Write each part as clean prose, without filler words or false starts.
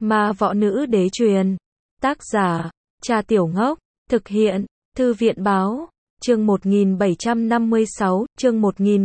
Ma võ nữ đế truyền. Tác giả, Trà Tiểu Ngốc. Thực hiện, Thư viện Báo. Chương 1756, chương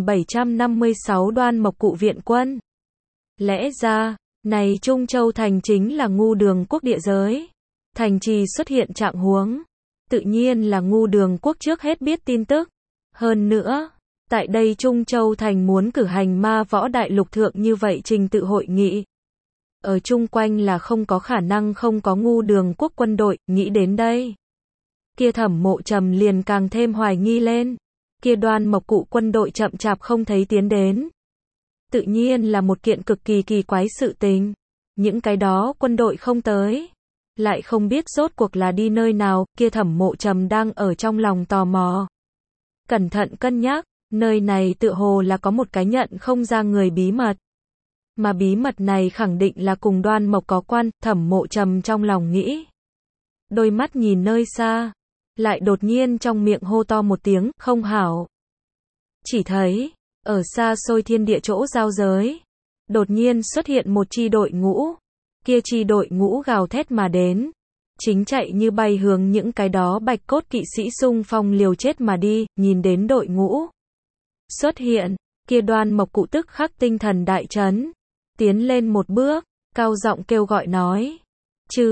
1756 Đoan Mộc Cụ viện quân. Lẽ ra, này Trung Châu thành chính là Ngu Đường quốc địa giới. Thành trì xuất hiện trạng huống, tự nhiên là Ngu Đường quốc trước hết biết tin tức. Hơn nữa, tại đây Trung Châu thành muốn cử hành ma võ đại lục thượng như vậy trình tự hội nghị. Ở chung quanh là không có khả năng không có Ngu Đường quốc quân đội, nghĩ đến đây. Kia Thẩm Mộ Trầm liền càng thêm hoài nghi lên. Kia Đoan Mộc Cụ quân đội chậm chạp không thấy tiến đến. Tự nhiên là một kiện cực kỳ kỳ quái sự tình. Những cái đó quân đội không tới, lại không biết rốt cuộc là đi nơi nào, kia Thẩm Mộ Trầm đang ở trong lòng tò mò. Cẩn thận cân nhắc, nơi này tựa hồ là có một cái nhận không ra người bí mật. Mà bí mật này khẳng định là cùng Đoan Mộc có quan, Thẩm Mộ Trầm trong lòng nghĩ. Đôi mắt nhìn nơi xa, lại đột nhiên trong miệng hô to một tiếng, không hảo. Chỉ thấy, ở xa xôi thiên địa chỗ giao giới, đột nhiên xuất hiện một chi đội ngũ. Kia chi đội ngũ gào thét mà đến, chính chạy như bay hướng những cái đó bạch cốt kỵ sĩ xung phong liều chết mà đi. Nhìn đến đội ngũ xuất hiện, kia Đoan Mộc Cụ tức khắc tinh thần đại chấn, tiến lên một bước, cao giọng kêu gọi nói: chư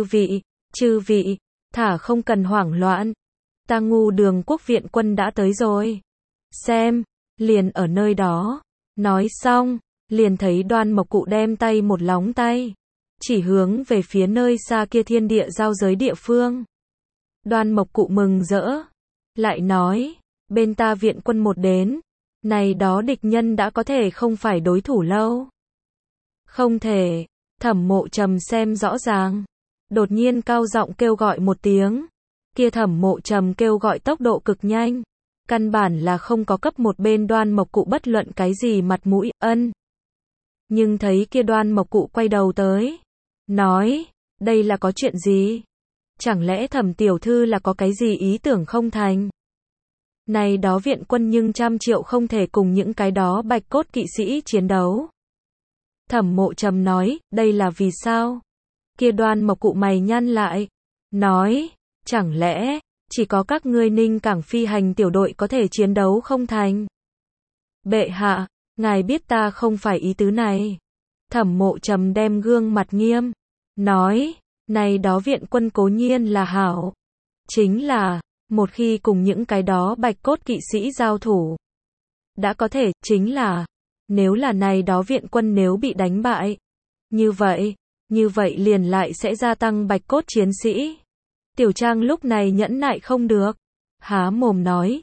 vị, thả không cần hoảng loạn, ta Ngu Đường quốc viện quân đã tới rồi. Xem, liền ở nơi đó. Nói xong, liền thấy Đoan Mộc Cụ đem tay một lóng tay, chỉ hướng về phía nơi xa kia thiên địa giao giới địa phương. Đoan Mộc Cụ mừng rỡ, lại nói: bên ta viện quân một đến, này đó địch nhân đã có thể không phải đối thủ lâu. Không thể. Thẩm Mộ Trầm xem rõ ràng, đột nhiên cao giọng kêu gọi một tiếng. Kia Thẩm Mộ Trầm kêu gọi tốc độ cực nhanh, căn bản là không có cấp một bên Đoan Mộc Cụ bất luận cái gì mặt mũi. Nhưng thấy kia Đoan Mộc Cụ quay đầu tới, nói: đây là có chuyện gì? Chẳng lẽ Thẩm tiểu thư là có cái gì ý tưởng không thành? Này đó viện quân nhưng trăm triệu không thể cùng những cái đó bạch cốt kỵ sĩ chiến đấu. Thẩm Mộ Trầm nói: đây là vì sao? Kia Đoan Mộc Cụ mày nhăn lại, nói: chẳng lẽ chỉ có các ngươi Ninh Cảng phi hành tiểu đội có thể chiến đấu không thành? Bệ hạ, ngài biết ta không phải ý tứ này. Thẩm Mộ Trầm đem gương mặt nghiêm, nói: này đó viện quân cố nhiên là hảo, chính là, một khi cùng những cái đó bạch cốt kỵ sĩ giao thủ, đã có thể, chính là, nếu là này đó viện quân nếu bị đánh bại, như vậy liền lại sẽ gia tăng bạch cốt chiến sĩ. Tiểu Trang lúc này nhẫn nại không được, há mồm nói: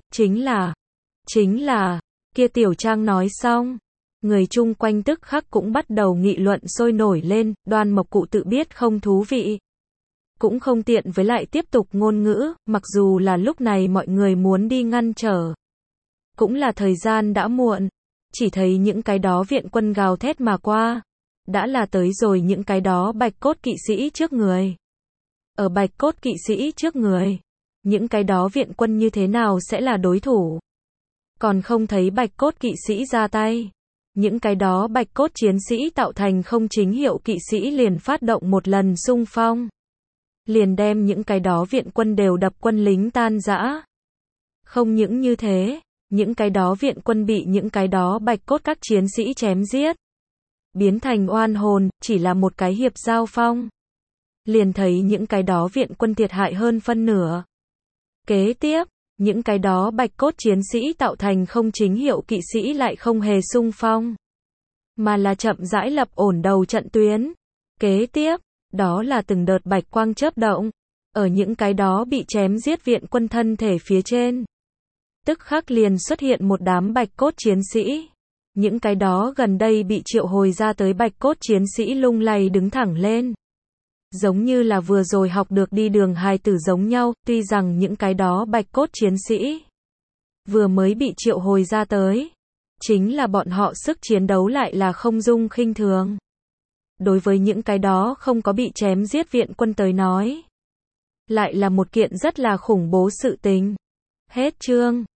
chính là, kia Tiểu Trang nói xong, người chung quanh tức khắc cũng bắt đầu nghị luận sôi nổi lên. Đoan Mộc Cụ tự biết không thú vị, cũng không tiện với lại tiếp tục ngôn ngữ, mặc dù là lúc này mọi người muốn đi ngăn trở, cũng là thời gian đã muộn. Chỉ thấy những cái đó viện quân gào thét mà qua, đã là tới rồi những cái đó bạch cốt kỵ sĩ trước người. Ở bạch cốt kỵ sĩ trước người, những cái đó viện quân như thế nào sẽ là đối thủ? Còn không thấy bạch cốt kỵ sĩ ra tay, những cái đó bạch cốt chiến sĩ tạo thành không chính hiệu kỵ sĩ liền phát động một lần xung phong, liền đem những cái đó viện quân đều đập quân lính tan rã. Không những như thế, những cái đó viện quân bị những cái đó bạch cốt các chiến sĩ chém giết, biến thành oan hồn. Chỉ là một cái hiệp giao phong, liền thấy những cái đó viện quân thiệt hại hơn phân nửa. Kế tiếp, những cái đó bạch cốt chiến sĩ tạo thành không chính hiệu kỵ sĩ lại không hề xung phong, mà là chậm rãi lập ổn đầu trận tuyến. Kế tiếp, đó là từng đợt bạch quang chớp động, ở những cái đó bị chém giết viện quân thân thể phía trên. Tức khắc liền xuất hiện một đám bạch cốt chiến sĩ. Những cái đó gần đây bị triệu hồi ra tới bạch cốt chiến sĩ lung lay đứng thẳng lên, giống như là vừa rồi học được đi đường hài tử giống nhau. Tuy rằng những cái đó bạch cốt chiến sĩ vừa mới bị triệu hồi ra tới, chính là bọn họ sức chiến đấu lại là không dung khinh thường. Đối với những cái đó không có bị chém giết viện quân tới nói, lại là một kiện rất là khủng bố sự tình. Hết chương.